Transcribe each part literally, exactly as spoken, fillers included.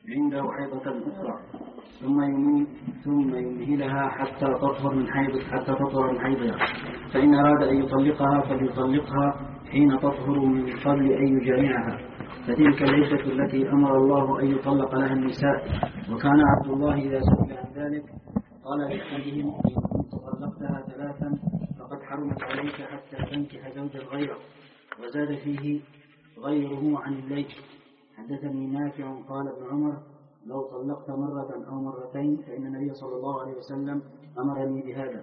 عنده حيضة أخرى ثم يمهل ثم يمهلها حتى تطهر من حيض حتى تطهر من حيضها، فإن أراد أن يطلقها فليطلقها حين تطهر من قبل أن يجامعها، فتلك العدة التي أمر الله أن يطلق لها النساء. وكان عبد الله إذا سئل عن ذلك قال لأحدهم: إن كنت طلقتها ثلاثا فقد حرمت عليك حتى تنكح زوجا غيره. وزاد فيه غيره عن الليث: حدثني نافع قال ابن عمر: لو طلقت مرة أو مرتين فإن النبي صلى الله عليه وسلم أمرني بهذا.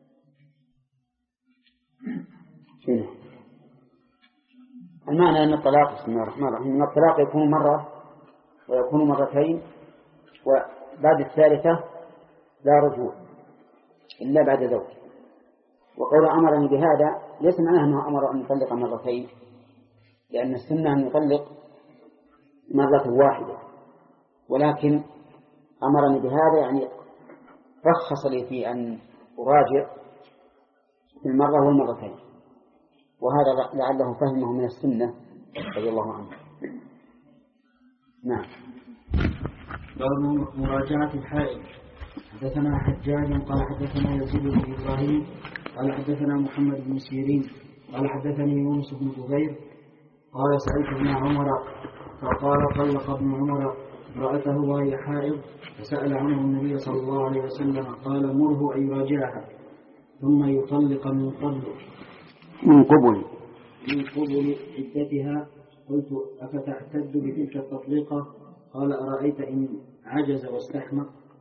المعنى أن الطلاق بسم الله الرحمن الرحيم أن الطلاق يكون مرة ويكون مرتين، وبعد الثالثة لا رجوع إلا بعد زوج. وقول أمرني بهذا ليس معناه أنه أمر أن يطلق مرتين، لأن السنة أن يطلق مرة واحدة، ولكن أمرني بهذا يعني رخص لي في أن أراجع في المرة والمرتين، وهذا لعله فهمه من السنة رضي الله عنه. نعم. باب مراجعة الحائض. حدثنا حجاج قال حدثنا يزيد بن إبراهيم قال حدثنا محمد بن سيرين قال حدثني يونس بن جبير قال سألت ابن عمر فقال: طلق ابن عمر امرأته وهي حائض، فسأل عنه النبي صلى الله عليه وسلم قال: مره أن يراجعها ثم يطلق من قبل من قبل من قبل عدتها. قلت: أفتعتد بتلك التطليقة؟ قال: أرأيت إن عجز واستحمى.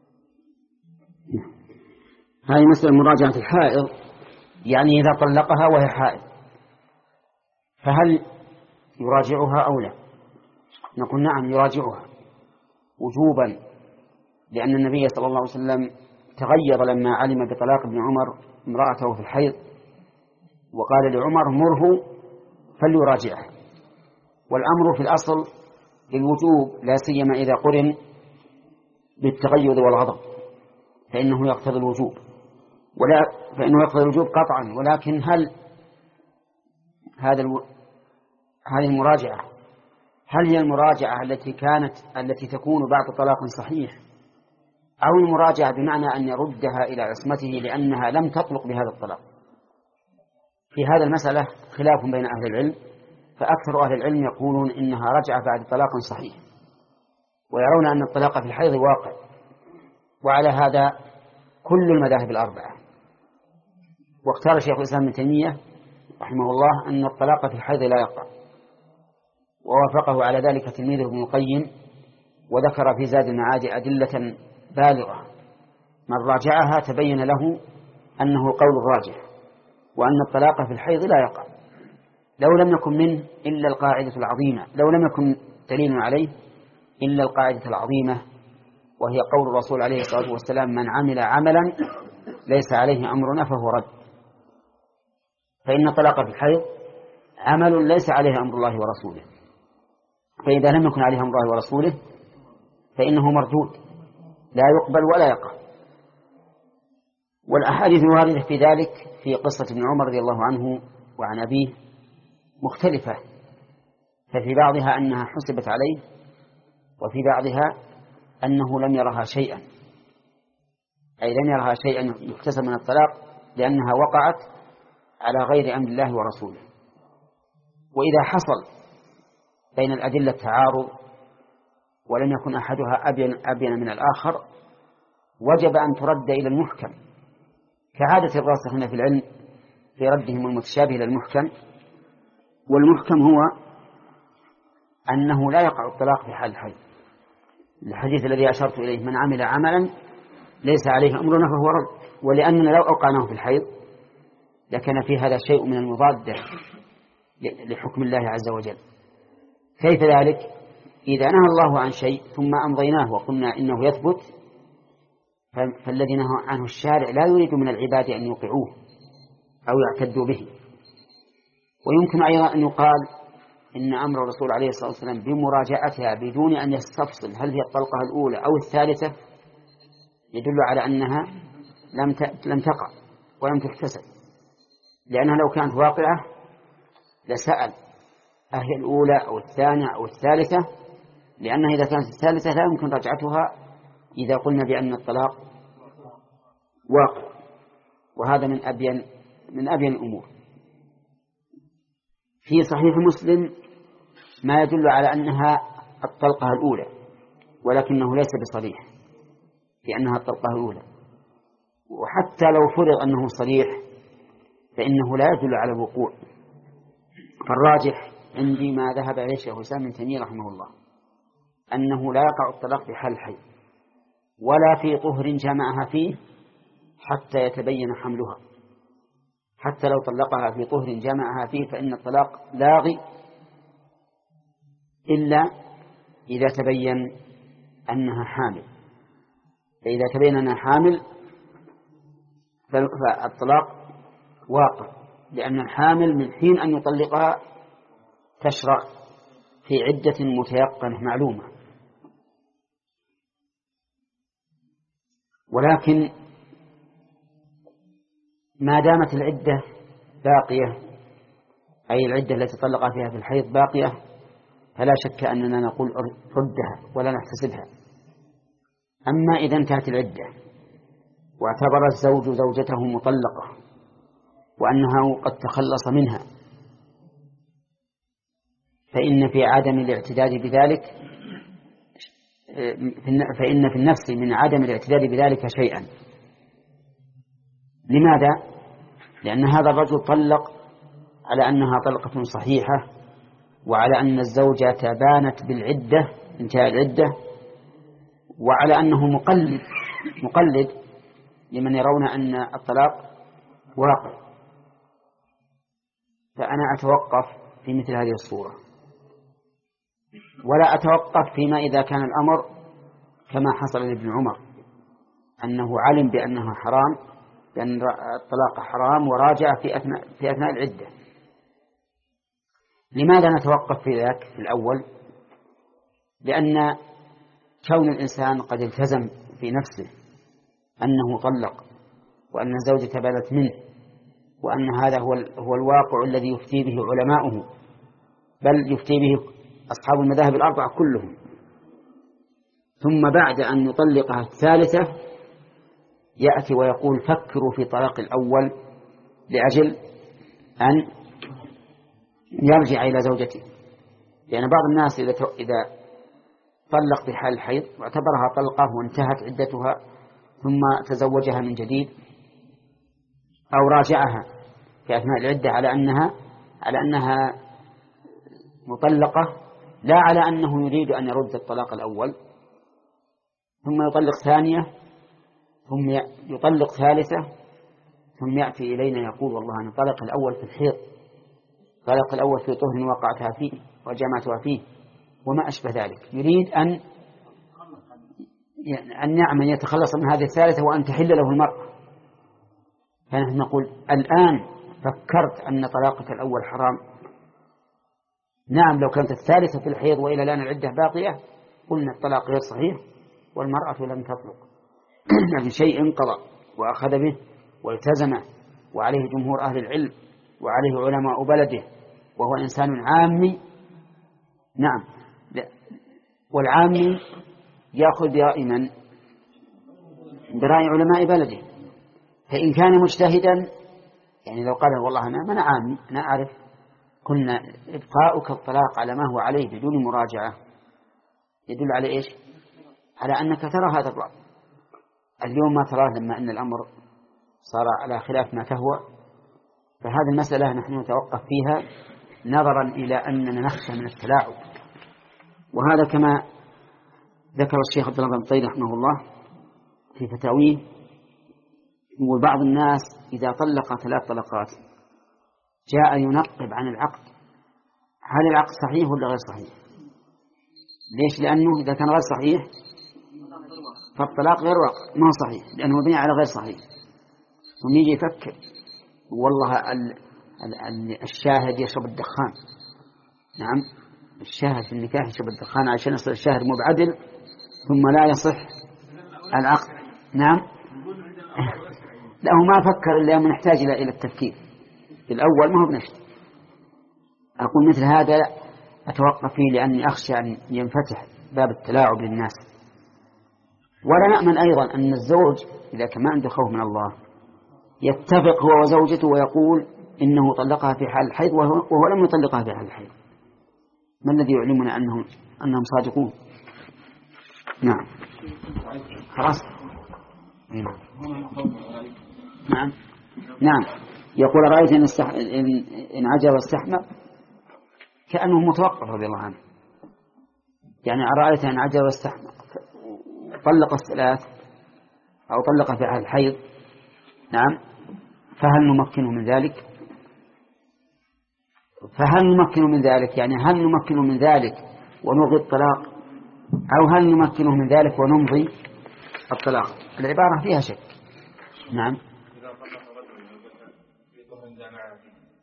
هذه مسألة مراجعة الحائض، يعني إذا طلقها وهي حائض فهل يراجعها أو لا؟ نقول نعم يراجعها وجوبا، لأن النبي صلى الله عليه وسلم تغير لما علم بطلاق ابن عمر امرأته في الحيض، وقال لعمر: مره فليراجعها. والأمر في الأصل للوجوب، لا سيما إذا قرن بالتغيظ والغضب فإنه يقتضي الوجوب، ولا فإنه يقتضي الوجوب قطعا. ولكن هل هذا الو... هذه المراجعة هل هي المراجعة التي كانت التي تكون بعد طلاق صحيح، أو المراجعة بمعنى أن يردها إلى عصمته لأنها لم تطلق بهذا الطلاق؟ في هذا المسألة خلاف بين أهل العلم، فأكثر أهل العلم يقولون إنها رجعة بعد طلاق صحيح، ويرون أن الطلاق في الحيض واقع، وعلى هذا كل المذاهب الأربعة. واختار شيخ الإسلام ابن تيمية رحمه الله أن الطلاق في الحيض لا يقع، ووافقه على ذلك تلميذه ابن القيم، وذكر في زاد المعاد أدلة بالغة. من راجعها تبين له أنه قول الراجح، وأن الطلاق في الحيض لا يقع، لو لم يكن منه إلا القاعدة العظيمة، لو لم يكن دليل عليه إلا القاعدة العظيمة، وهي قول الرسول عليه الصلاة والسلام: من عمل عملا ليس عليه أمرنا فهو رد. فإن الطلاق في الحيض عمل ليس عليه أمر الله ورسوله، فإذا لم يكن عليه أمر الله ورسوله فإنه مردود لا يقبل ولا يقع. والأحاديث الواردة في ذلك في قصة ابن عمر رضي الله عنه وعن أبيه مختلفة، ففي بعضها أنها حسبت عليه، وفي بعضها أنه لم يرها شيئا، أي لم يرها شيئا يحتسب من الطلاق لأنها وقعت على غير أمر الله ورسوله. وإذا حصل بين الأدلة تعارض ولم يكن أحدها أبين, أبين من الآخر وجب أن ترد إلى المحكم، كعادة الراسخين في العلم في ردهم المتشابه إلى المحكم. والمحكم هو أنه لا يقع الطلاق في حال الحيض، الحديث الذي أشرت إليه: من عمل عملا ليس عليه أمرنا فهو رد. ولأننا لو أوقعناه في الحيض لكان في هذا شيء من المضادة لحكم الله عز وجل. كيف ذلك؟ إذا نهى الله عن شيء ثم أمضيناه وقلنا إنه يثبت، فالذي نهى عنه الشارع لا يريد من العباد أن يوقعوه أو يعتدوا به. ويمكن أيضا أن يقال إن أمر الرسول عليه الصلاة والسلام بمراجعتها بدون أن يستفصل هل هي الطلقة الأولى أو الثالثة يدل على أنها لم لم تقع ولم تحتسب، لأنها لو كانت واقعة لسأل أهي الأولى أو الثانية أو الثالثة لأنها إذا كانت الثالثة لا يمكن رجعتها إذا قلنا بأن الطلاق واقع، وهذا من أبين من أبين الأمور. في صحيح مسلم ما يدل على أنها الطلقة الأولى، ولكنه ليس بصريح لأنها الطلقة الأولى، وحتى لو فرض أنه صريح فإنه لا يدل على الوقوع. فالراجح عندي ما ذهب إليه شيخ الإسلام ابن تيمية رحمه الله أنه لا يقع الطلاق بحال الحي ولا في طهر جمعها فيه حتى يتبين حملها. حتى لو طلقها في طهر جمعها فيه فإن الطلاق لاغي إلا إذا تبين أنها حامل. فإذا تبين أنها حامل فالطلاق واقع، لأن الحامل من حين أن يطلقها تشرع في عدة متيقنة معلومة. ولكن ما دامت العدة باقية، أي العدة التي طلق فيها في الحيض باقية، فلا شك أننا نقول ردها ولا نحتسبها. أما إذا انتهت العدة واعتبر الزوج زوجته مطلقة وأنها قد تخلص منها، فإن في عدم الاعتداد بذلك فإن في النفس من عدم الاعتداد بذلك شيئا. لماذا؟ لأن هذا الرجل طلق على أنها طلقة صحيحة، وعلى أن الزوجة بانت بالعدة انتهى العدة، وعلى أنه مقلد مقلد لمن يرون أن الطلاق واقع. فأنا أتوقف في مثل هذه الصورة، ولا أتوقف فيما إذا كان الأمر كما حصل لابن عمر أنه علم بأنها حرام، بأن الطلاق حرام وراجع في أثناء, في أثناء العدة. لماذا نتوقف في ذاك في الأول؟ لأن كون الإنسان قد التزم في نفسه أنه طلق وأن الزوجة بانت منه وأن هذا هو هو الواقع الذي يفتي به علماؤه، بل يفتي به أصحاب المذاهب الأربعة كلهم، ثم بعد أن يطلقها الثالثة يأتي ويقول فكروا في طلاق الأول لأجل أن يرجع إلى زوجته. لأن بعض الناس إذا إذا طلق في حال الحيض واعتبرها طلقة وانتهت عدتها ثم تزوجها من جديد أو راجعها في أثناء العدة على أنها على أنها مطلقة، لا على أنه يريد أن يرد الطلاق الأول، ثم يطلق ثانية، ثم يطلق ثالثة، ثم يأتي إلينا يقول والله أنا طلق الأول في الحيض، طلق الأول في طهر وقعتها فيه وجمعتها فيه وما أشبه ذلك. يريد أن أن يعمل يتخلص من هذه الثالثة وأن تحل له المرأة. فنحن نقول الآن فكرت أن طلاقك الأول حرام؟ نعم، لو كانت الثالثة في الحيض وإلى الآن العدة باقية قلنا الطلاق غير صحيح والمرأة لم تطلق. لكن شيء انقضى وأخذ به والتزمه، وعليه جمهور أهل العلم وعليه علماء بلده، وهو إنسان عامي. نعم، والعامي يأخذ برأي من؟ برأي علماء بلده. فإن كان مجتهدا، يعني لو قال والله أنا من عامي أنا أعرف، كنا إبقاؤك الطلاق على ما هو عليه بدون مراجعة يدل على إيش؟ على أنك ترى هذا الرأي. اليوم ما تراه لما أن الأمر صار على خلاف ما تهوى. فهذه المسألة نحن نتوقف فيها نظرا إلى أننا نخشى من التلاعب. وهذا كما ذكر الشيخ عبد الله بن طيب رحمه الله في فتاويه، وبعض الناس إذا طلق ثلاث طلقات جاء ينقب عن العقد، هل العقد صحيح ولا غير صحيح؟ ليش؟ لأنه إذا كان غير صحيح فالطلاق غير واقع، ما هو صحيح لأنه مبني على غير صحيح. ثم يجي يفكر والله ال ال ال الشاهد يشرب الدخان. نعم، الشاهد في النكاح يشرب الدخان عشان يصير الشاهد مو بعدل ثم لا يصح العقد. نعم، لا هو ما فكر إلا من يحتاج إلى إلى التفكير في الأول، ما هو بنشط. أقول مثل هذا أتوقف فيه لأني أخشى أن ينفتح باب التلاعب للناس. ولا نأمن أيضا أن الزوج إذا كان ما عنده خوف من الله يتفق هو وزوجته ويقول إنه طلقها في حال الحيض وهو لم يطلقها في حال الحيض. ما الذي يعلمنا أنهم أنهم صادقون؟ نعم خلاص. نعم نعم يقول رأيت إن, استح... إن... إن عجب واستحمق كأنه متوقف رضي الله عنه. يعني رأيت إن عجب واستحمق طلق الثلاث أو طلق في حال الحيض، نعم، فهل نمكنه من ذلك؟ فهل نمكنه من ذلك يعني هل نمكنه من ذلك ونلغي الطلاق، أو هل نمكنه من ذلك ونمضي الطلاق؟ العبارة فيها شك. نعم. إذا طلق رجل في طهر جماعة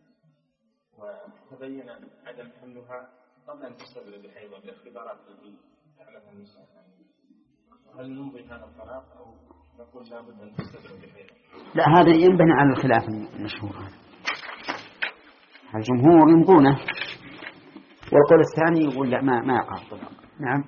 وتبين عدم حملها قبل أن تستبرئ بحيض بالاختبارات التي تعملها النساء، هل نمضي هذا الطلاق أو نقول لابد أن تستبرئ بحيض؟ لا، هذا ينبني على الخلاف المشهور. الجمهور يمضونه، والقول الثاني يقول لا ما ما يقع الطلاق. نعم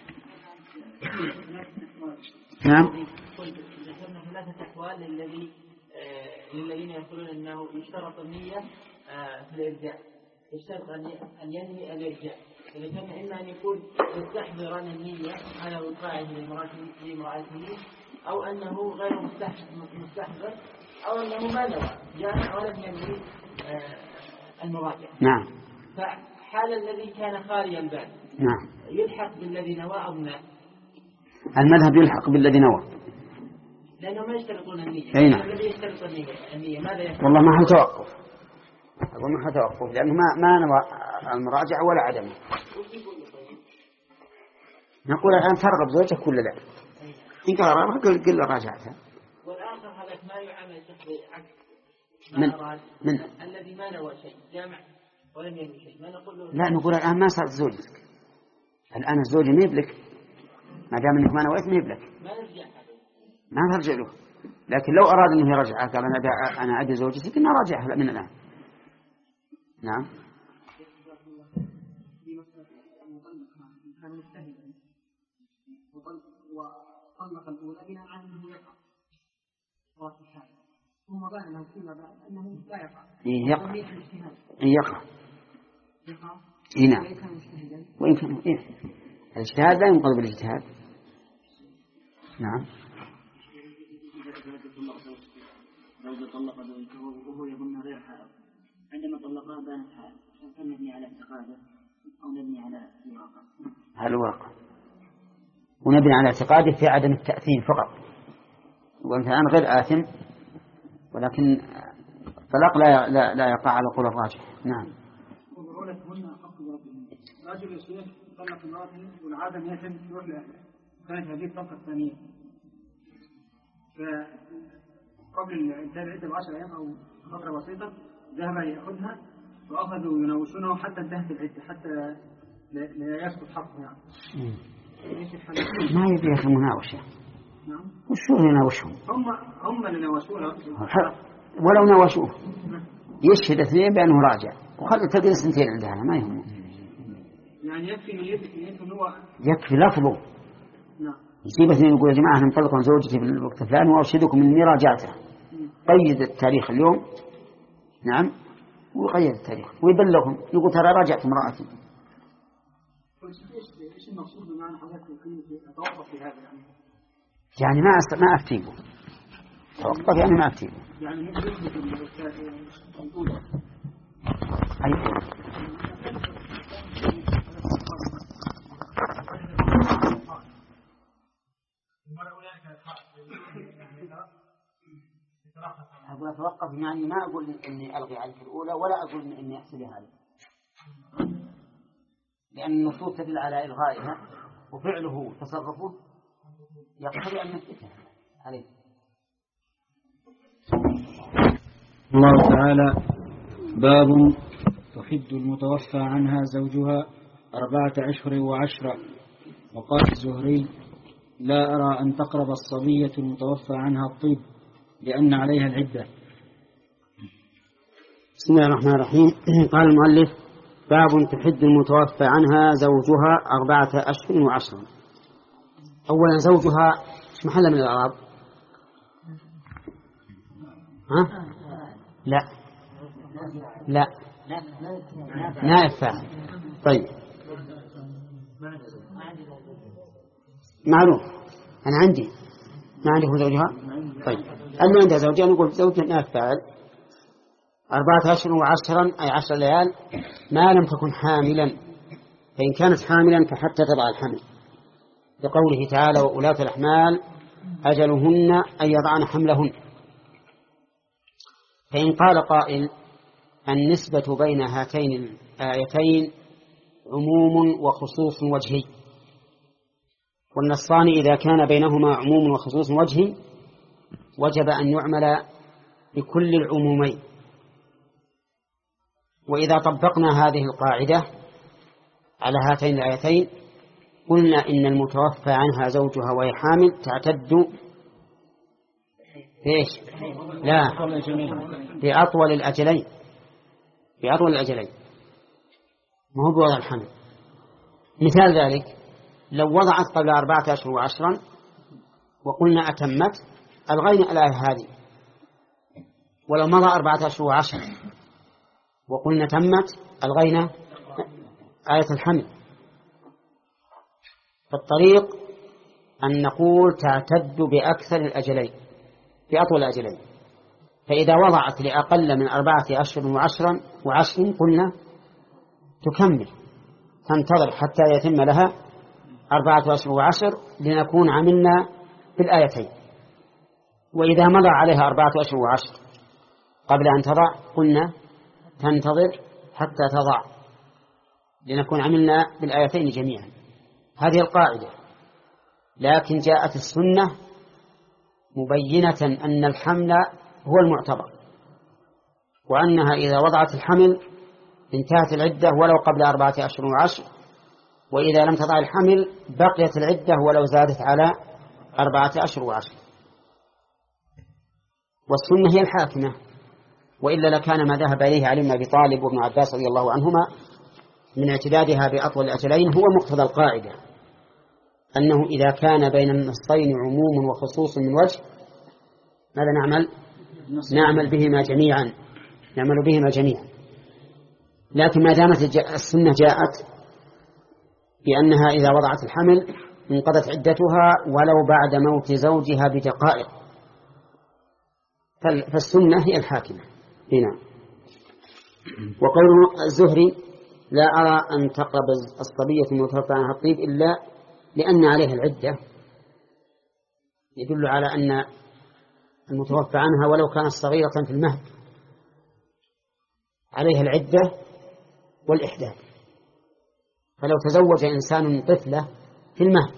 نعم. ذكرنا ثلاثة أحوال للذي للذين يقولون أنه يشترط النية في الإرجاع، يشترط أن ينوي الإرجاع. ذكرنا إما أن يكون يستحضر النية على وقاعه لامرأته، أو أنه غير مستحضر، أو أنه ما نوى جامع ولم ينوي المراجعة. نعم. فحال الذي كان خالي البال نعم يلحق بالذي نوى أو لا؟ المذهب يلحق بالذي نوى، لأنه ما يشترطون النية. أي نعم. الذي يشترط النية ماذا يفعل؟ والله ما حتوقف، أقول ما حتوقف لأنه ما ما نوى المراجعة ولا عدمه. نقول الآن ترغب زوجك ولا لا؟ إن كان رغبها قل قل راجعتها. والآخر هذا ما يعامل عكس من من الذي ما نوى شيء جامع ولم ينوي شيء، ما نقول له لا، نقول الآن ما صارت زوجتك، الآن الزوج ما يبلك، ما دام انك ما نويت ما يبلك، ما نرجع ما نرجع له. لكن لو أراد أنه يرجع قال أنا أنا أدي زوجتي كنا راجعها من الآن. نعم. وطلق الأولى بناء على أنه يقع واضح، ثم بان أنه فيما بعد أنه لا يقع. يقع يقع يقع. إيه نعم. وإن كان مجتهدا. وإن كان إيه الاجتهاد لا ينقض بالاجتهاد. نعم. زوجة طلق زوجته وهو يظن غير حائض، عندما طلقها بانت حائض، هل نبني على اعتقاده أو نبني على الواقع؟ على الواقع، ونبني على اعتقاده في عدم التأثيم فقط، وأنت الآن غير آثم، ولكن الطلاق لا لا لا يقع على قول الراجح. نعم. وبعولتهن حق ربهن. رجل يصير طلق امرأته والعادة يتم يروح لأهله، كانت هذه الطلقة الثانية، فقبل انتهاء العدة بعشر أيام أو فترة بسيطة ذهب يأخذها وأخذوا يناوشونه حتى انتهت العدة، حتى لا يسقط حقه. يعني ما يبي يا المناوشة. نعم. وشو يناوشهم؟ هم هم اللي ناوشوه. ولو ناوشوه يشهد اثنين بأنه راجع وخلوا تقل سنتين عندها ما يهمه. يعني يكفي نيته إنه هو يكفي لفظه. نعم. يجيب اثنين يقول يا جماعة أنا مطلق عن زوجتي في الوقت الفلاني وأرشدكم إني راجعتها. قيد التاريخ اليوم. نعم. ويقيد التاريخ ويبلغهم يقول ترى راجعت امرأتي. إيش المقصود بمعنى حضرتك في أتوقف في هذا يعني؟ يعني ما أست... ما أفتيبه. توقف يعني ما أفتيبه. يعني يثبت الأولى. أيوة. أقول أتوقف يعني ما أقول إني ألغي عليك الأولى ولا أقول إني أحسب هذا، لأن النصوص تدل على إلغائها وفعله وتصرفه يقتضي أن نثبتها عليه. الله تعالى باب تحد المتوفى عنها زوجها أربعة أشهر وعشرة. وقال الزهري لا أرى أن تقرب الصبية المتوفى عنها الطيب لأن عليها العدة. بسم الله الرحمن الرحيم. قال المؤلف باب تحد المتوفى عنها زوجها أربعة أشهر وعشرا. أولا زوجها ايش محل من الإعراب؟ ها؟ لا لا نائب فاعل. طيب معروف أنا عندي ما عنده زوجها. طيب أنا عندها زوجها نقول زوجها نائب فاعل أربعة أشهر وعشرا أي عشر ليال ما لم تكن حاملا، فإن كانت حاملا فحتى تضع الحمل لقوله تعالى وأولاة الأحمال أجلهن أن يضعن حملهن. فإن قال قائل النسبة بين هاتين الآيتين عموم وخصوص وجهي، والنصان إذا كان بينهما عموم وخصوص وجهي وجب أن يعمل بكل العمومين. وإذا طبقنا هذه القاعدة على هاتين الآيتين قلنا إن المتوفى عنها زوجها وهي حامل تعتد إيش؟ لا بأطول الأجلين، بأطول الأجلين ما هو بوضع الحمل. مثال ذلك لو وضعت قبل أربعة أشهر وعشرا وقلنا أتمت ألغينا الآية هذه، ولو مضى أربعة أشهر وعشرا وقلنا تمت ألغينا آية الحمل. فالطريق أن نقول تعتد بأكثر الأجلين بأطول الأجلين. فإذا وضعت لأقل من أربعة أشهر وعشرا وعشر قلنا تكمل تنتظر حتى يتم لها أربعة أشهر وعشر لنكون عملنا بالآيتين. وإذا مضى عليها أربعة أشهر وعشر قبل أن تضع قلنا تنتظر حتى تضع لنكون عملنا بالآيتين جميعا. هذه القاعدة. لكن جاءت السنة مبينة أن الحمل هو المعتبر، وأنها إذا وضعت الحمل انتهت العدة ولو قبل أربعة أشهر وعشر، وإذا لم تضع الحمل بقيت العدة ولو زادت على أربعة أشهر وعشر. والسنة هي الحاكمة، وإلا لكان ما ذهب إليه علي بن أبي طالب وابن عباس رضي الله عنهما من اعتدادها بأطول الأجلين هو مقتضى القاعدة، أنه إذا كان بين النصين عموم وخصوص من وجه ماذا نعمل؟ نعمل بهما جميعا نعمل بهما جميعا. لكن ما دامت السنة جاءت بأنها إذا وضعت الحمل انقضت عدتها ولو بعد موت زوجها بدقائق، فالسنة هي الحاكمة هنا. وقول الزهري لا أرى أن تقرب الصبية المتوفى عنها الطيب إلا لأن عليها العدة، يدل على أن المتوفى عنها ولو كانت صغيرة في المهد عليها العدة والإحداث. فلو تزوج إنسان طفلة في المهد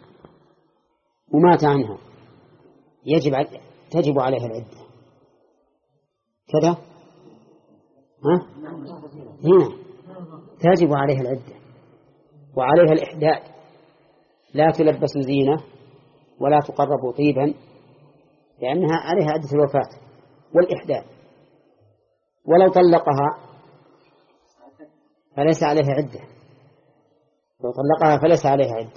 ومات عنها يجب تجب عليها العدة كذا ها؟ هنا تجب عليها العدة وعليها الإحداث، لا تلبس زينة ولا تقرب طيبا لأنها عليها عدة الوفاة والإحداث. ولو طلقها فليس عليها عدة، لو طلقها فليس عليها عدة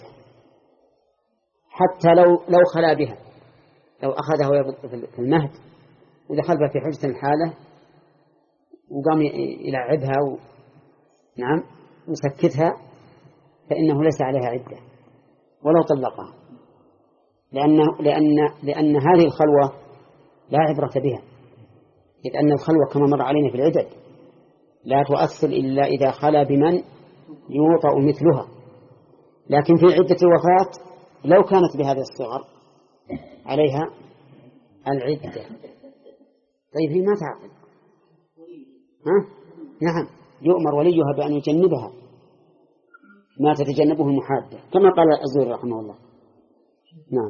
حتى لو لو خلا بها، لو أخذها في المهد ودخل بها في حجة الحالة وقام يلعبها و... نعم وسكتها فإنه ليس عليها عدة ولو طلقها، لأن لأن لأن هذه الخلوة لا عبرة بها، إذ أن الخلوة كما مر علينا في العدد لا تؤثر إلا إذا خلا بمن يوطأ مثلها. لكن في عدة الوفاة لو كانت بهذه الصغر عليها العدة. طيب هي ما تعقل ها؟ نعم يؤمر وليها بأن يجنبها ما تتجنبه المحادة كما قال الزهري رحمه الله. نعم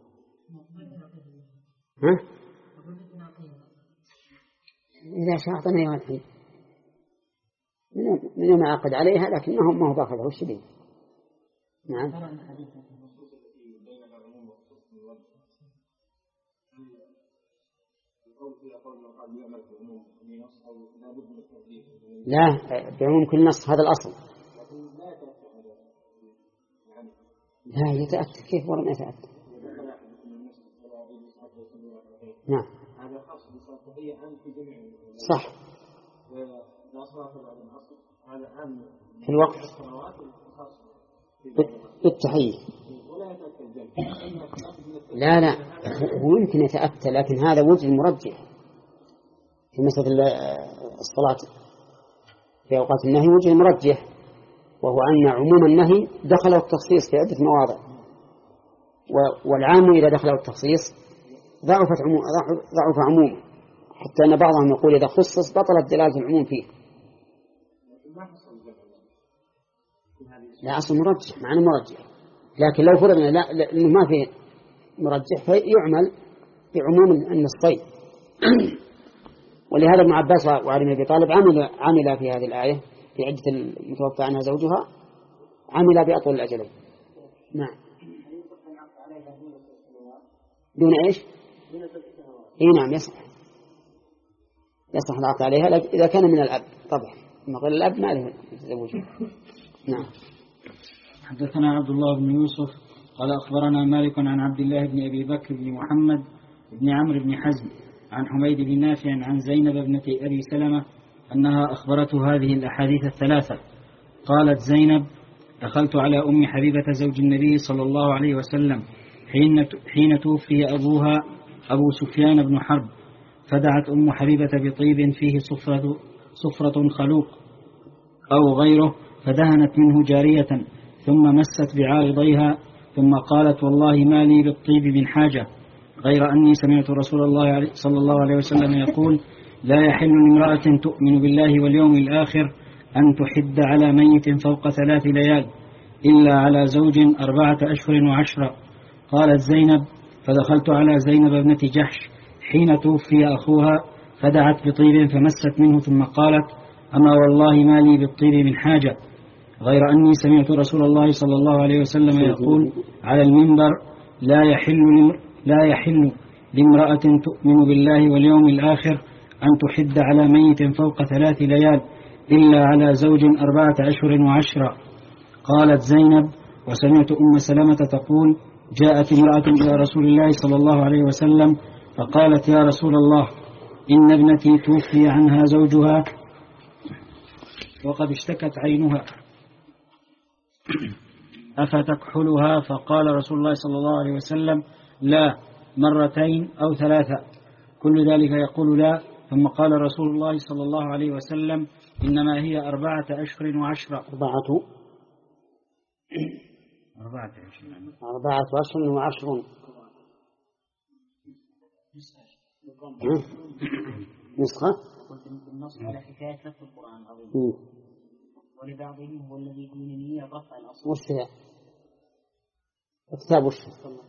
ها؟ إذا شاطنا يوم الحين من يوم عقد عليها لكنهم ما هو باخذه الشديد. نعم لا، بعموم كل نص، هذا الأصل. لا يتأتى، كيف ولم يتأتى؟ نعم صح. في الوقت بالتحية لا لا هو يمكن يتأتى، لكن هذا وجه المرجح في مسألة الصلاة في أوقات النهي، وجه المرجح وهو أن عموم النهي دخله التخصيص في عدة مواضع، والعام إذا دخله التخصيص ضعفت عموم ضعف عمومه، حتى أن بعضهم يقول إذا خصص بطلت دلالة العموم فيه. لا أصل مرجح، معنى مرجح، لكن لو فرضنا لا لأنه ما في مرجح فيعمل بعموم النصين. ولهذا ابن عباس وعلي بن أبي طالب عمل عمل في هذه الآية في عدة المتوفى عنها زوجها، عمل بأطول الأجلين. نعم دون إيش؟ إيه نعم يصح يصح العقد عليها إذا كان من الأب طبعا، ما غير الأب ما له زوجها. نعم. حدثنا عبد الله بن يوسف قال أخبرنا مالك عن عبد الله بن أبي بكر بن محمد بن عمرو بن حزم عن حميد بن نافع عن زينب ابنة أبي سلمة أنها أخبرته هذه الأحاديث الثلاثة. قالت زينب: دخلت على أم حبيبة زوج النبي صلى الله عليه وسلم حين حين توفي أبوها أبو سفيان بن حرب، فدعت أم حبيبة بطيب فيه صفرة, صفرة خلوق أو غيره، فدهنت منه جارية ثم مست بعارضيها، ثم قالت: والله ما لي بالطيب من حاجة، غير أني سمعت رسول الله صلى الله عليه وسلم يقول: لا يحل لامرأة تؤمن بالله واليوم الآخر أن تحد على ميت فوق ثلاث ليال إلا على زوج أربعة أشهر وعشرة. قالت زينب: فدخلت على زينب ابنة جحش حين توفي أخوها، فدعت بطيب فمست منه، ثم قالت: أما والله ما لي بالطيب من حاجة، غير أني سمعت رسول الله صلى الله عليه وسلم يقول على المنبر: لا يحل لا يحل لامرأة تؤمن بالله واليوم الآخر أن تحد على ميت فوق ثلاث ليال إلا على زوج أربعة أشهر وعشرة. قالت زينب: وسمعت أم سلمة تقول: جاءت امرأة إلى رسول الله صلى الله عليه وسلم فقالت: يا رسول الله، إن ابنتي توفي عنها زوجها وقد اشتكت عينها، أفتكحلها؟ فقال رسول الله صلى الله عليه وسلم: لا، مرتين أو ثلاثة. كل ذلك يقول لا. ثم قال رسول الله صلى الله عليه وسلم: إنما هي أربعة أشهر وعشرة. أربعة أربعة أشهر أربعة أشهر وعشر. نسخة النص على حكاية نفس القرآن العظيم، ولبعضهم هو الذي دون نية رفع الأصل. وش هي؟ كتاب وش؟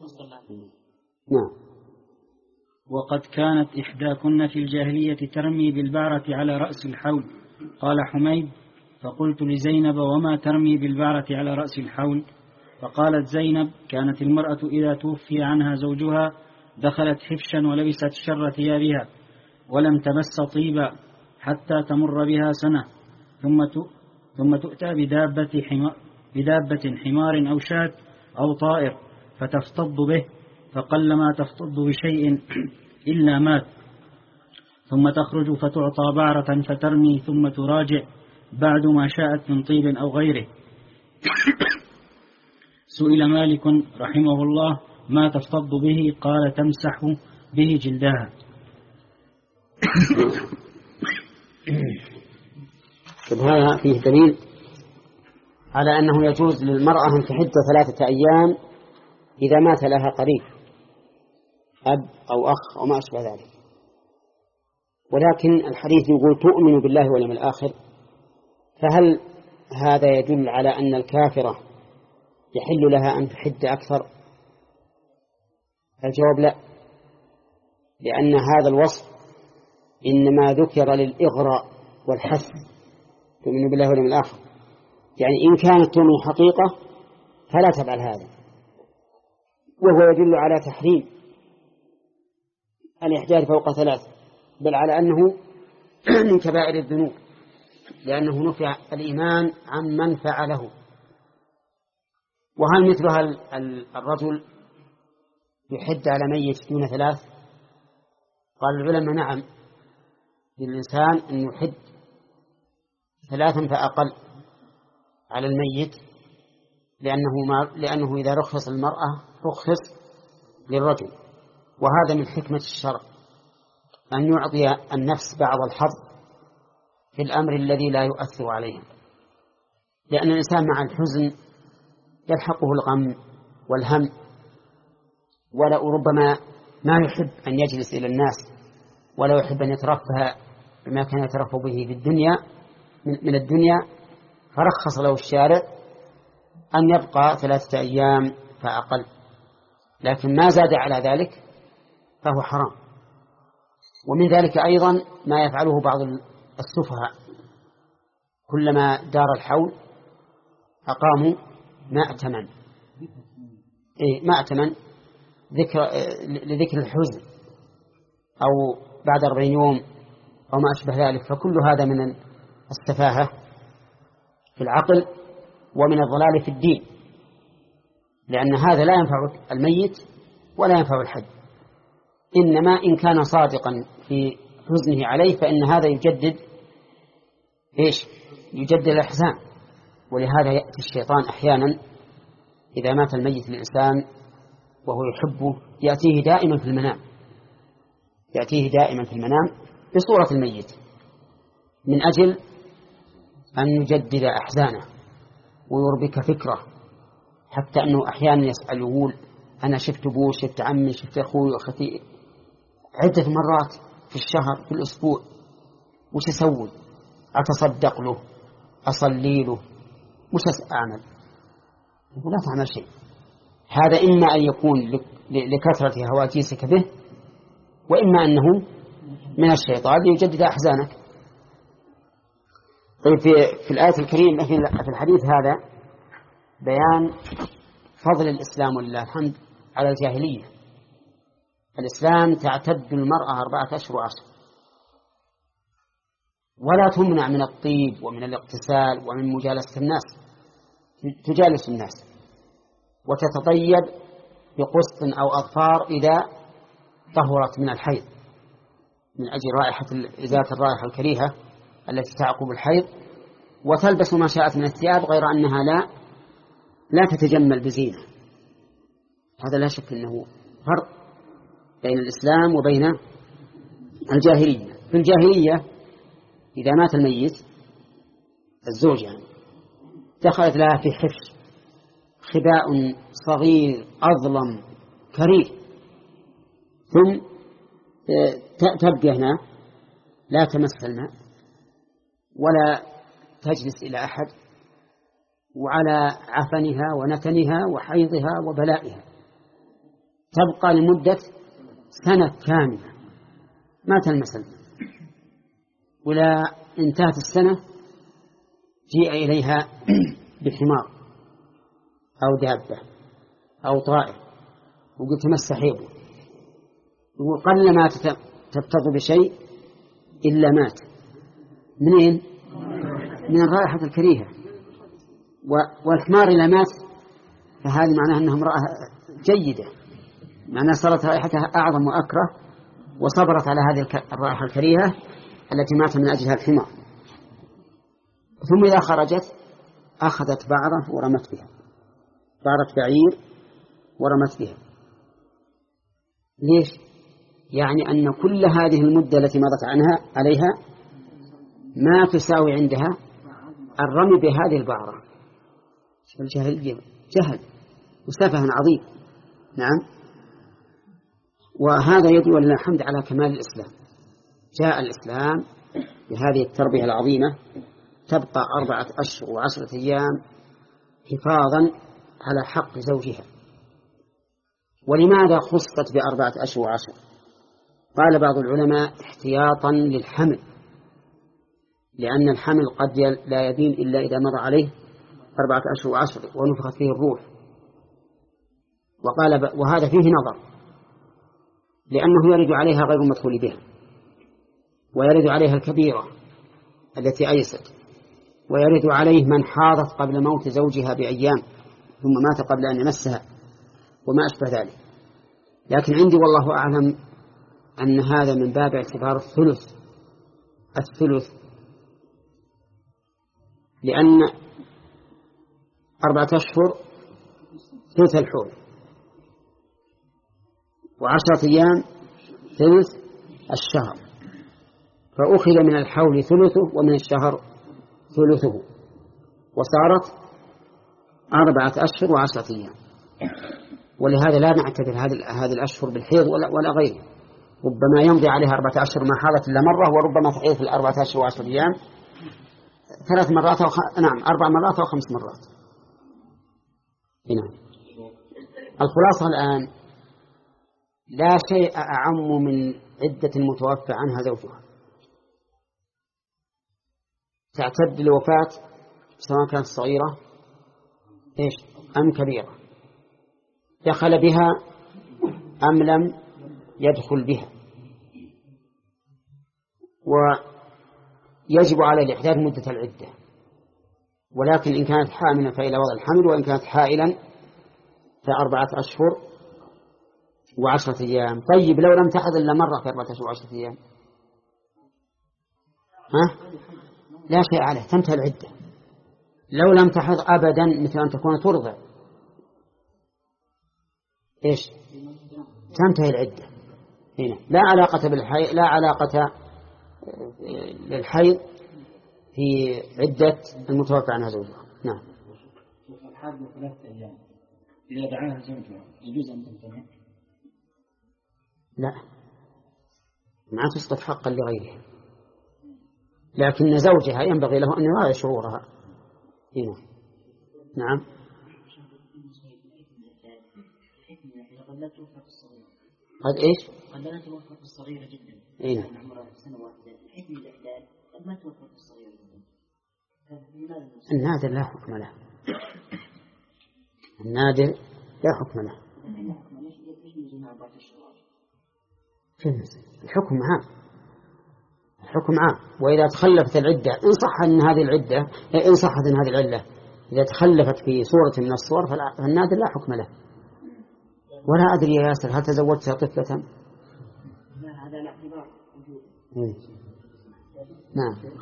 نعم. وقد كانت إحداكن في الجاهلية ترمي بالبعرة على رأس الحول. قال حميد: فقلت لزينب: وما ترمي بالبعرة على رأس الحول؟ فقالت زينب: كانت المرأة إذا توفي عنها زوجها دخلت حفشا ولبست شر ثيابها ولم تمس طيبا حتى تمر بها سنة، ثم ثم تؤتى بدابة حمار, بدابة حمار أو شاة أو طائر فتفتض به، فقلما تفتض بشيء إلا مات، ثم تخرج فتعطى بعرة فترمي، ثم تراجع بعد ما شاءت من طيب أو غيره. سئل مالك رحمه الله: ما تفتض به؟ قال: تمسح به جلدها. هذا فيه دليل على أنه يجوز للمرأة أن تحد ثلاثة أيام إذا مات لها قريب، أب أو أخ أو ما أشبه ذلك. ولكن الحديث يقول تؤمن بالله واليوم الآخر، فهل هذا يدل على أن الكافرة يحل لها أن تحد أكثر؟ الجواب لا، لأن هذا الوصف إنما ذكر للإغراء والحث، تؤمن بالله واليوم الآخر، يعني إن كانت تؤمن حقيقة فلا تفعل هذا، وهو يدل على تحريم الإحجار فوق ثلاث، بل على أنه من كبائر الذنوب، لأنه نفع الإيمان عن من فعله. وهل مثلها الرجل يحد على ميت دون ثلاث؟ قال العلماء نعم، للإنسان أن يحد ثلاثا فأقل على الميت، لأنه, ما لأنه إذا رخص المرأة رخص للرجل، وهذا من حكمة الشرع أن يعطي النفس بعض الحظ في الأمر الذي لا يؤثر عليها، لأن الإنسان مع الحزن يلحقه الغم والهم، ولا ربما ما يحب أن يجلس إلى الناس، ولا يحب أن يترفه بما كان يترفه به في الدنيا من الدنيا، فرخص له الشارع أن يبقى ثلاثة أيام فأقل، لكن ما زاد على ذلك فهو حرام. ومن ذلك أيضا ما يفعله بعض السفهاء، كلما دار الحول أقاموا مأتما إيه مأتما ذكر لذكر الحزن، أو بعد أربعين يوم أو ما أشبه ذلك، فكل هذا من السفاهة في العقل ومن الضلال في الدين، لأن هذا لا ينفع الميت ولا ينفع الحي، إنما إن كان صادقا في حزنه عليه فإن هذا يجدد إيش؟ يجدد الإحسان. ولهذا يأتي الشيطان أحيانا إذا مات الميت الإنسان وهو يحبه، يأتيه دائما في المنام يأتيه دائما في المنام بصورة الميت، من أجل أن يجدد أحزانه ويربك فكره، حتى أنه أحيانا يسأل يقول أنا شفت أبوي، شفت عمي، شفت أخوي وأختي عدة مرات في الشهر، في الأسبوع، وش أسوي؟ أتصدق له؟ أصلي له؟ وش أعمل؟ لا تعمل شيء. هذا إما أن يكون لكثرة هواجيسك به، وإما أنه من الشيطان ليجدد أحزانك. طيب في, في الآية الكريمة في الحديث هذا بيان فضل الإسلام ولله الحمد على الجاهلية. الإسلام تعتد المرأة أربعة أشهر وعشر، ولا تمنع من الطيب ومن الاغتسال ومن مجالسة الناس، تجالس الناس وتتطيب بقسط أو أظفار إذا طهرت من الحيض، من أجل رائحة ذات الرائحة الكريهة التي تعقب الحيض، وتلبس ما شاءت من الثياب، غير أنها لا لا تتجمل بزينة. هذا لا شك أنه فرق بين الإسلام وبين الجاهلية. في الجاهلية إذا مات الميت الزوج يعني دخلت لها في حفش خباء صغير أظلم كريه، ثم تبقى هنا لا تمس الماء ولا تجلس إلى أحد، وعلى عفنها ونتنها وحيضها وبلائها تبقى لمدة سنة كاملة ما تلمس الماء، ولا انتهت السنة جيء إليها بحمار أو دابة أو طائر وقلت تمس حيضه، وقل ما تبتض بشيء إلا مات. منين؟ من الرائحة الكريهة. والحمار إذا مات فهذه معناها أنها امرأة جيدة، معناها صارت رائحتها أعظم وأكره، وصبرت على هذه الرائحة الكريهة التي مات من أجلها الحمار. ثم إذا خرجت أخذت بعرة ورمت بها، بعرة بعير ورمت بها. ليش؟ يعني أن كل هذه المدة التي مضت عنها عليها ما تساوي عندها الرمي بهذه البعرة. الجهل جهل وسفه عظيم. نعم. وهذا يدل ولله الحمد على كمال الإسلام. جاء الإسلام بهذه التربية العظيمة، تبقى أربعة أشهر وعشرة أيام حفاظا على حق زوجها. ولماذا خصت بأربعة أشهر وعشر؟ قال بعض العلماء احتياطا للحمل، لأن الحمل قد لا يبين إلا إذا مضى عليه أربعة أشهر وعشر ونفخت فيه الروح. وقال ب... وهذا فيه نظر، لأنه يرد عليها غير المدخول بها، ويرد عليها الكبيرة التي أيست، ويرد عليه من حاضت قبل موت زوجها بأيام ثم مات قبل أن يمسها وما أشبه ذلك. لكن عندي والله أعلم أن هذا من باب اعتبار الثلث الثلث لأن أربعة أشهر ثلث الحول، وعشرة أيام ثلث الشهر، فأخذ من الحول ثلثه ومن الشهر ثلثه، وصارت أربعة أشهر وعشرة أيام. ولهذا لا نعتبر هذه الأشهر بالحيض ولا, ولا غيره، ربما يمضي عليها أربعة أشهر ما حاضت إلا مرة، وربما تحيض في الأربعة أشهر وعشرة أيام ثلاث مرات أو خ... نعم أربع مرات أو خمس مرات. هنا الخلاصة الآن لا شيء أعم من عدة المتوفى عنها زوجها، تعتد الوفاة سواء كانت صغيرة إيش أم كبيرة، دخل بها أم لم يدخل بها، ويجب على الإحداث مدة العدة، ولكن إن كانت حاملا فإلى وضع الحمل، وإن كانت حائلا فأربعة أشهر وعشرة أيام. طيب لو لم تحض إلا مرة في أربعة أشهر وعشرة أيام ها؟ لا شيء عليه، تنتهي العدة. لو لم تحض أبدا مثل أن تكون ترضع إيش تنتهي العدة. هنا لا علاقة بالحيض، لا علاقة للحيض في عدة المتوفى عنها زوجها. نعم. الحاض ثلاثة أيام إذا دعاها زوجها يجوز أن تمتنع؟ لا، ما تسقط حقا لغيرها، لكن زوجها ينبغي له أن يراعي شعورها. هنا نعم. قد إيش؟ قد لا توفى في الصغيرة جدا. إيه؟ عمرها سنة واحدة. حكم الإحداث قد ما توفى في الصغيرة جدا. النادر لا حكم له. النادر لا حكم له. الحكم عام. الحكم عام. وإذا تخلفت العدة إن صح أن هذه العدة إن صحت أن هذه العلة إذا تخلفت في صورة من الصور فالنادر لا حكم له. ولا أدري يا ياسر هل تزوجتها طفلة؟ لا، هذا الاعتبار وجود. نعم.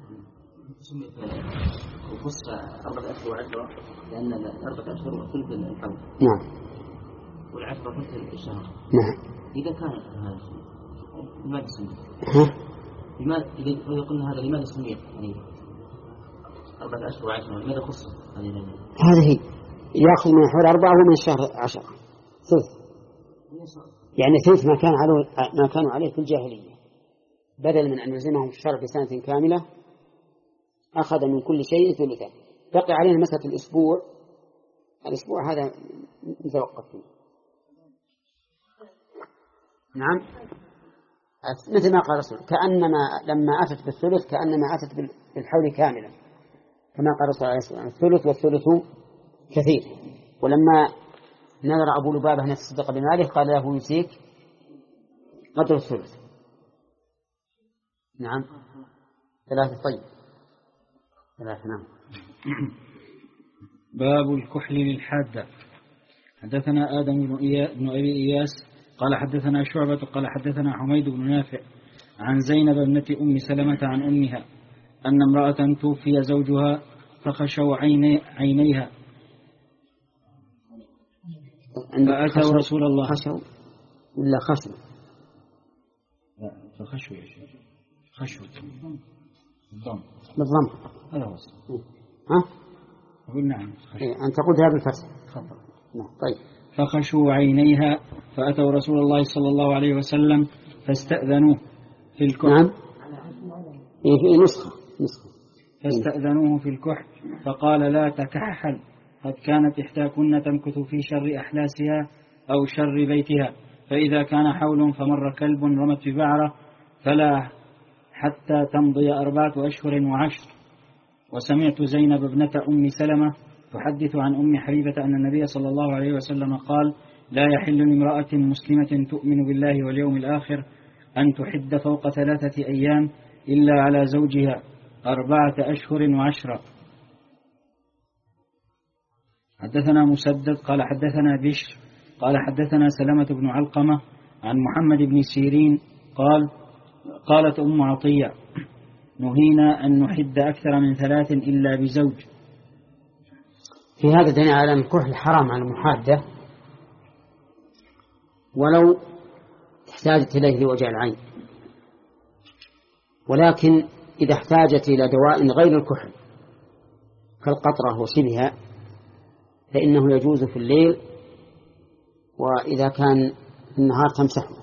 وخص أربعة أشهر وعشرة لأن أربعة أشهر ثلث الحول. نعم. والعشرة ثلث الشهر. نعم. إذا كان هذا لماذا سمي؟ ها؟ لماذا إذا قلنا هذا لماذا سمي؟ يعني أربعة أشهر وعشرة لماذا خص هذه الأيام؟ هذه يأخذ من حول أربعة ومن الشهر عشرة ثلث، يعني ثلث ما كان عليه ما كانوا عليه في الجاهلية، بدل من أن يلزمهم الشرع بسنة كاملة أخذ من كل شيء ثلثا. بقي علينا مسألة الأسبوع. الأسبوع هذا نتوقف فيه. نعم. مثل ما قال الرسول كأنما لما أتت بالثلث كأنما أتت بالحول كاملا، كما قال الرسول عليه الصلاة والسلام الثلث والثلث كثير. ولما نذر أبو لبابة أن يتصدق بماله قال له يسيك قدر الثلث. نعم. ثلاثة. طيب ثلاثة. نعم. باب الكحل للحادة. حدثنا آدم بن أبي إياس قال حدثنا شعبة قال حدثنا حميد بن نافع عن زينب ابنة أم سلمة عن أمها أن امرأة توفي زوجها فخشوا عيني عينيها فأتوا رسول الله. خشوا ولا خشوا؟ لا فخشوا يا شيخ. خشوا بالضم. بالضم. هذا هو. ها؟ أقول نعم. إيه أنت قلت هذا بالفتح. خطأ. نعم. طيب. فخشوا عينيها فأتوا رسول الله صلى الله عليه وسلم فاستأذنوه في الكحل. نعم. إيه في نسخة نسخة. فاستأذنوه في الكحل فقال لا تكحل قد كانت إحداكن تمكث في شر أحلاسها أو شر بيتها، فإذا كان حول فمر كلب رمت ببعرة فلا حتى تمضي أربعة أشهر وعشر. وسمعت زينب ابنة أم سلمة تحدث عن أم حبيبة أن النبي صلى الله عليه وسلم قال لا يحل لامرأة مسلمة تؤمن بالله واليوم الآخر أن تحد فوق ثلاثة أيام إلا على زوجها أربعة أشهر وعشرة. حدثنا مسدد قال حدثنا بشر قال حدثنا سلمة بن علقمة عن محمد بن سيرين قال قالت أم عطية نهينا أن نحد أكثر من ثلاث إلا بزوج. في هذا دليل على أن الكحل حرام على المحادة ولو احتاجت إليه لوجع العين، ولكن إذا احتاجت إلى دواء غير الكحل كالقطرة وشبهها فإنه يجوز في الليل، وإذا كان في النهار تمسحه.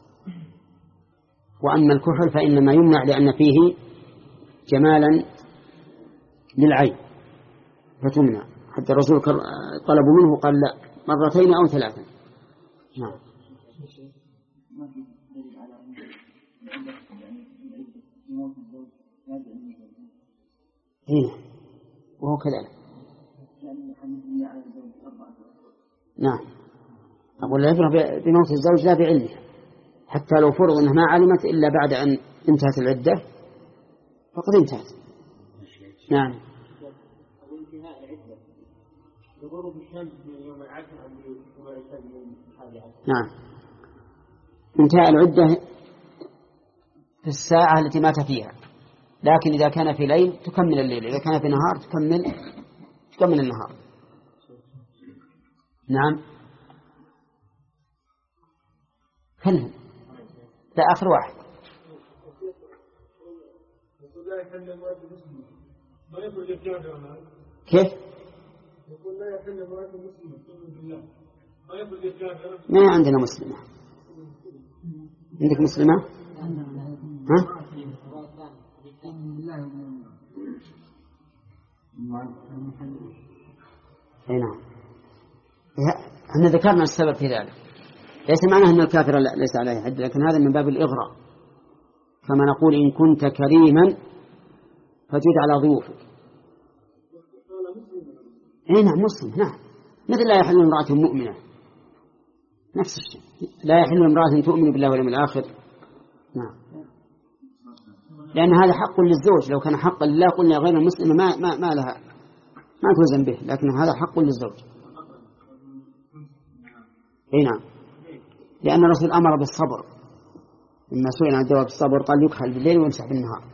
وأما الكحل فإنما يمنع لأن فيه جمالا للعين فتمنع، حتى الرسول طلبوا منه قال لا مرتين أو ثلاثا. نعم. إيه وهو كذلك. نعم. أقول العبرة بموت الزوج لا بعلمه، حتى لو فرض أنها ما علمت إلا بعد أن انتهت العدة فقد انتهت. نعم. نعم. انتهى العدة في الساعة التي مات فيها، لكن إذا كان في ليل تكمل الليل، إذا كان في نهار تكمل تكمل النهار. نعم. كلهم لا آخر واحد. كيف؟ ما عندنا مسلمة. عندك مسلمة؟ ها؟ أي نعم. احنا ذكرنا السبب في ذلك، ليس معناه أن الكافر ليس عليه حد، لكن هذا من باب الإغراء، كما نقول إن كنت كريما فجد على ضيوفك. أي نعم مسلم. نعم. مثل لا يحل امرأة مؤمنة، نفس الشيء، لا يحل امرأة تؤمن بالله واليوم الآخر. نعم. لأن هذا حق للزوج، لو كان حقا لله قلنا غير المسلمة ما ما ما لها ما توزن به، لكن هذا حق للزوج. أي نعم. لأن الرسول أمر بالصبر، لما سئل عن جواب الصبر قال يكحل بالليل ويمسح بالنهار.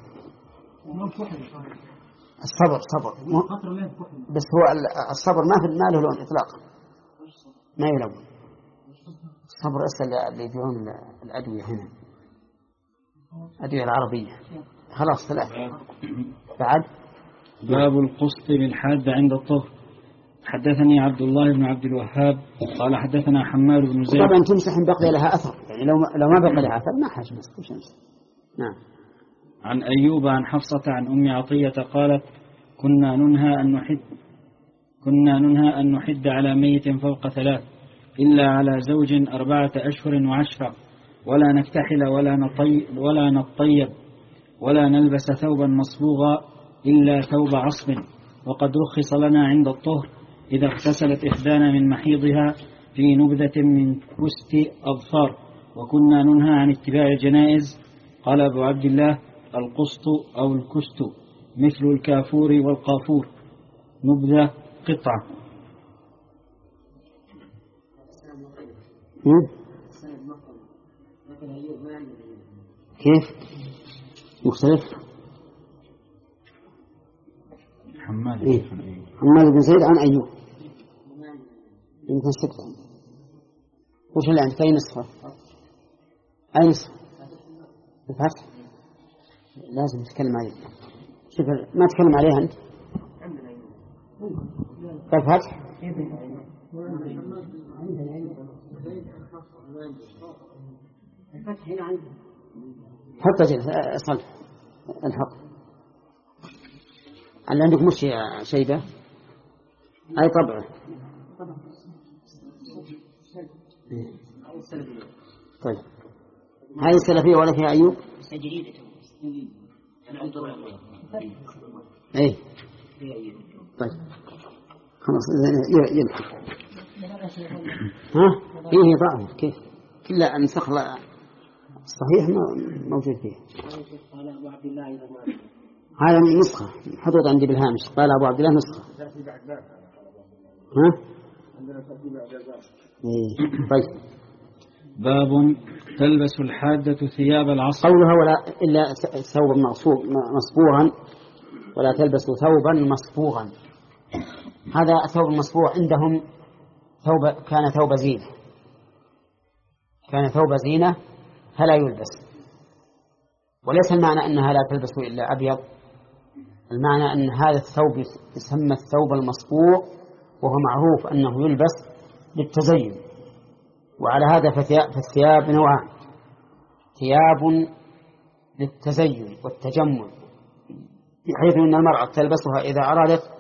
الصبر صبر بس هو الصبر ما في ما له لون إطلاقا، ما يلون. الصبر أسأل اللي يديرون الأدوية هنا، الأدوية العربية. خلاص ثلاثة. بعد باب القسط بالحاد عند الطهر. حدثني عبد الله بن عبد الوهاب قال حدثنا حماد بن زيد. طبعا تمسح بقي لها أثر، يعني لو لو ما بقي لها أثر ما حاجة مسك وشمس. نعم. عن أيوب عن حفصة عن أم عطية قالت كنا ننهى أن نحد كنا ننهى أن نحد على ميت فوق ثلاث إلا على زوج أربعة أشهر وعشرة، ولا نكتحل ولا نطي ولا نطيب ولا نلبس ثوبا مصبوغا إلا ثوب عصب. وقد رخص لنا عند الطهر إذا اغتسلت إحدانا من محيضها في نبذة من كست أظفار، وكنا ننهى عن اتباع الجنائز. قال أبو عبد الله القسط أو الكست مثل الكافور والقافور، نبذة قطعة. كيف مختلف؟ حماد إيه؟ حماد بن زيد عن أيوب يمكن ستة. وش اللي عندك؟ أي نسخة؟ أي نسخة؟ الفتح لازم تتكلم عليه. شوف ما تتكلم عليها أنت. الفتح الفتح هنا عندي. حط جل صلح الحق. اللي عندك مش شيبة أي طبعه. طيب هذه السلفية ولا فيها أيوب؟ إيه طيب خلاص يلحق. ها؟ فيه ضعف كيف؟ كلا النسخ صحيح موجود فيه. هذا من نسخة حطوط عندي بالهامش قال أبو عبد الله نسخة. ها؟ طيب. باب تلبس الحادة ثياب العصر. قولها ولا إلا ثوب مصبوغا ولا تلبس ثوبا مصبوغا. هذا ثوب مصبوغ عندهم ثوب كان ثوب زينة كان ثوب زينة فلا يلبس. وليس المعنى أنها لا تلبس إلا أبيض. المعنى أن هذا الثوب يسمى الثوب المصبوغ وهو معروف أنه يلبس للتزين. وعلى هذا فالثياب نوعان: ثياب للتزين والتجمل بحيث أن المرأة تلبسها إذا أرادت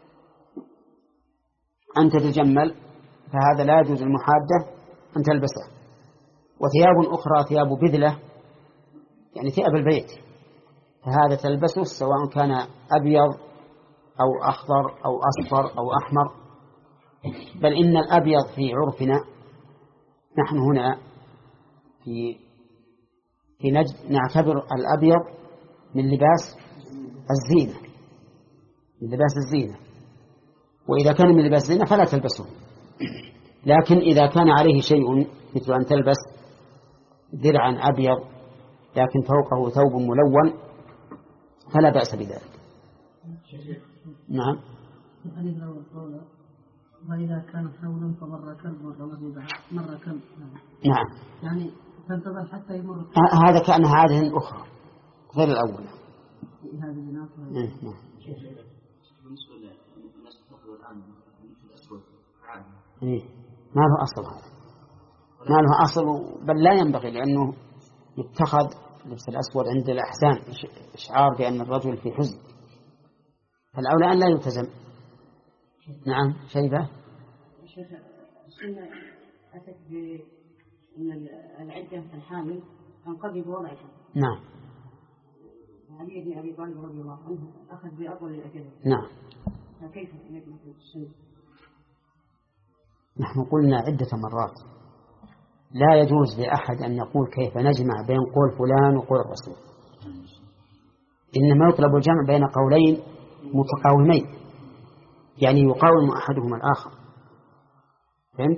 أن تتجمل فهذا لا يجوز المحادة أن تلبسه. وثياب أخرى ثياب بذلة يعني ثياب البيت فهذا تلبسه سواء كان أبيض أو أخضر أو أصفر أو أحمر. بل إن الأبيض في عرفنا نحن هنا في في نجد نعتبر الأبيض من لباس الزينة من لباس الزينة. وإذا كان من لباس الزينة فلا تلبسه. لكن إذا كان عليه شيء مثل أن تلبس درعا أبيض لكن فوقه ثوب ملون فلا بأس بذلك. نعم. وإذا كان حول فمر كلب مرة كلب. نعم. يعني تنتظر حتى يمر. هذا كأنها عادة أخرى غير الأول. هذه الناس. نعم. بالنسبة للناس تأخذ الآن الأسود عادي. إيه ما له أصل هذا ما له أصل بل لا ينبغي لأنه يتخذ لبس الأسود عند الأحزان إشعار بأن الرجل في حزن فالأولى أن لا يلتزم. نعم شيبة. شيخ السنة أتت بأن العدة الحامل تنقضي بوضعها. نعم. علي بن أبي طالب رضي الله عنه أخذ بأطول الأجل. نعم. فكيف يجب السنة؟ نحن قلنا عدة مرات لا يجوز لأحد أن يقول كيف نجمع بين قول فلان وقول الرسول. إنما يطلب الجمع بين قولين متقاومين يعني يقاوم أحدهما الآخر. فهمت؟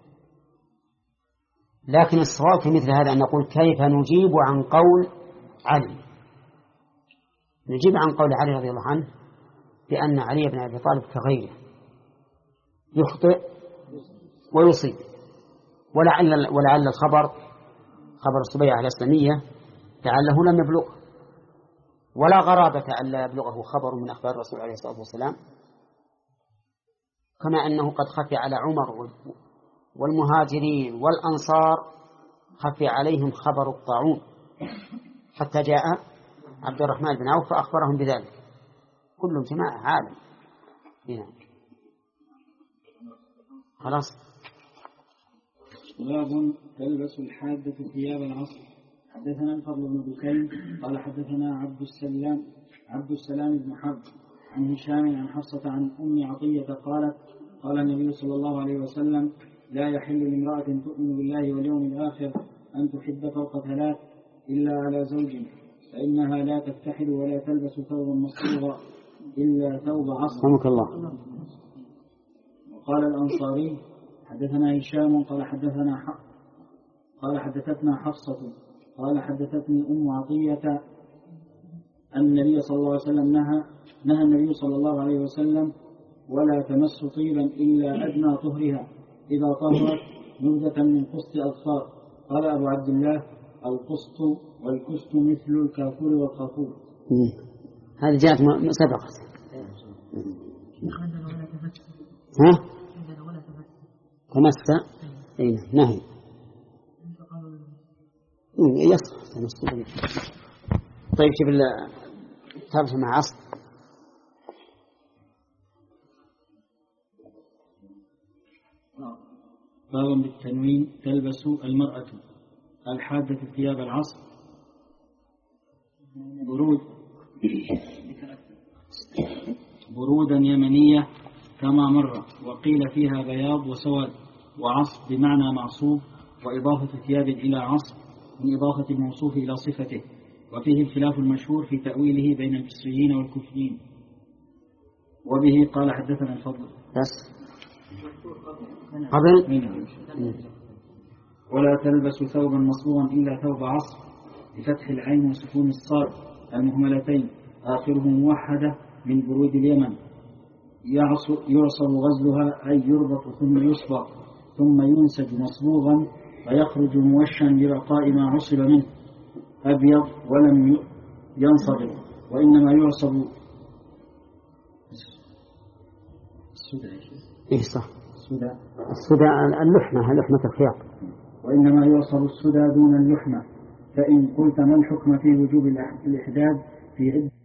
لكن الصواب في مثل هذا أن نقول كيف نجيب عن قول علي. نجيب عن قول علي رضي الله عنه بأن علي بن أبي طالب كغيره يخطئ ويصيب ولعل, ولعل الخبر خبر الصبيعة الإسلامية لعله لم يبلغ ولا غرابة أن لا يبلغه خبر من أخبار الرسول عليه الصلاة والسلام كما أنه قد خفي على عمر والمهاجرين والأنصار خفي عليهم خبر الطاعون حتى جاء عبد الرحمن بن عوف فأخبرهم بذلك. كلهم جماعة عالم. هنا خلاص. باب تلبس الحادة ثياب العصر. حدثنا الفضل بن بكير قال حدثنا عبد السلام عبد السلام بن حرب عن هشام عن حفصة عن أم عطية قالت قال النبي صلى الله عليه وسلم لا يحل لامرأة تؤمن بالله واليوم الآخر أن تحب فوق ثلاث إلا على زوج فإنها لا تفتحل ولا تلبس ثوبا مصبوغا إلا ثوب عصر. رحمك الله. وقال الأنصاري حدثنا هشام قال حدثنا حق قال حدثتنا حفصة قال حدثتني أم عطية أن النبي صلى الله عليه وسلم نهى نهى النبي صلى الله عليه وسلم ولا تمس طيبا إلا أدنى طهرها إذا طهرت نبذة من قسط أظفار. قال أبو عبد الله القسط والكسط مثل الكافور والخافور. هذه جاءت سبقت. ها؟ تمس أين نهي يصح تمس. طيب شوف التابع مع أصل. باب بالتنوين تلبس المرأة الحادة ثياب العصر برود برودا يمنية كما مر وقيل فيها بياض وسواد وعصب بمعنى معصوب، وإضافة ثياب إلى عصب من إضافة الموصوف إلى صفته، وفيه الخلاف المشهور في تأويله بين البصريين والكوفيين. وبه قال حدثنا الفضل بس قبل. ولا تلبس ثوبا مصبوغا إلا ثوب عصب بفتح العين وسكون الصاد المهملتين آخره موحدة من برود اليمن، يعصب غزلها أي يربط ثم يصبغ ثم ينسج مصبوغا فيخرج موشا لبقاء ما عصب منه أبيض ولم ينصبغ، وإنما يعصب السدى. إيه صح، السدى السدى اللحمة، لحمة الخياط. وإنما يعصب السدى دون اللحمة. فإن قلت ما الحكم في وجوب الإحداد في عدة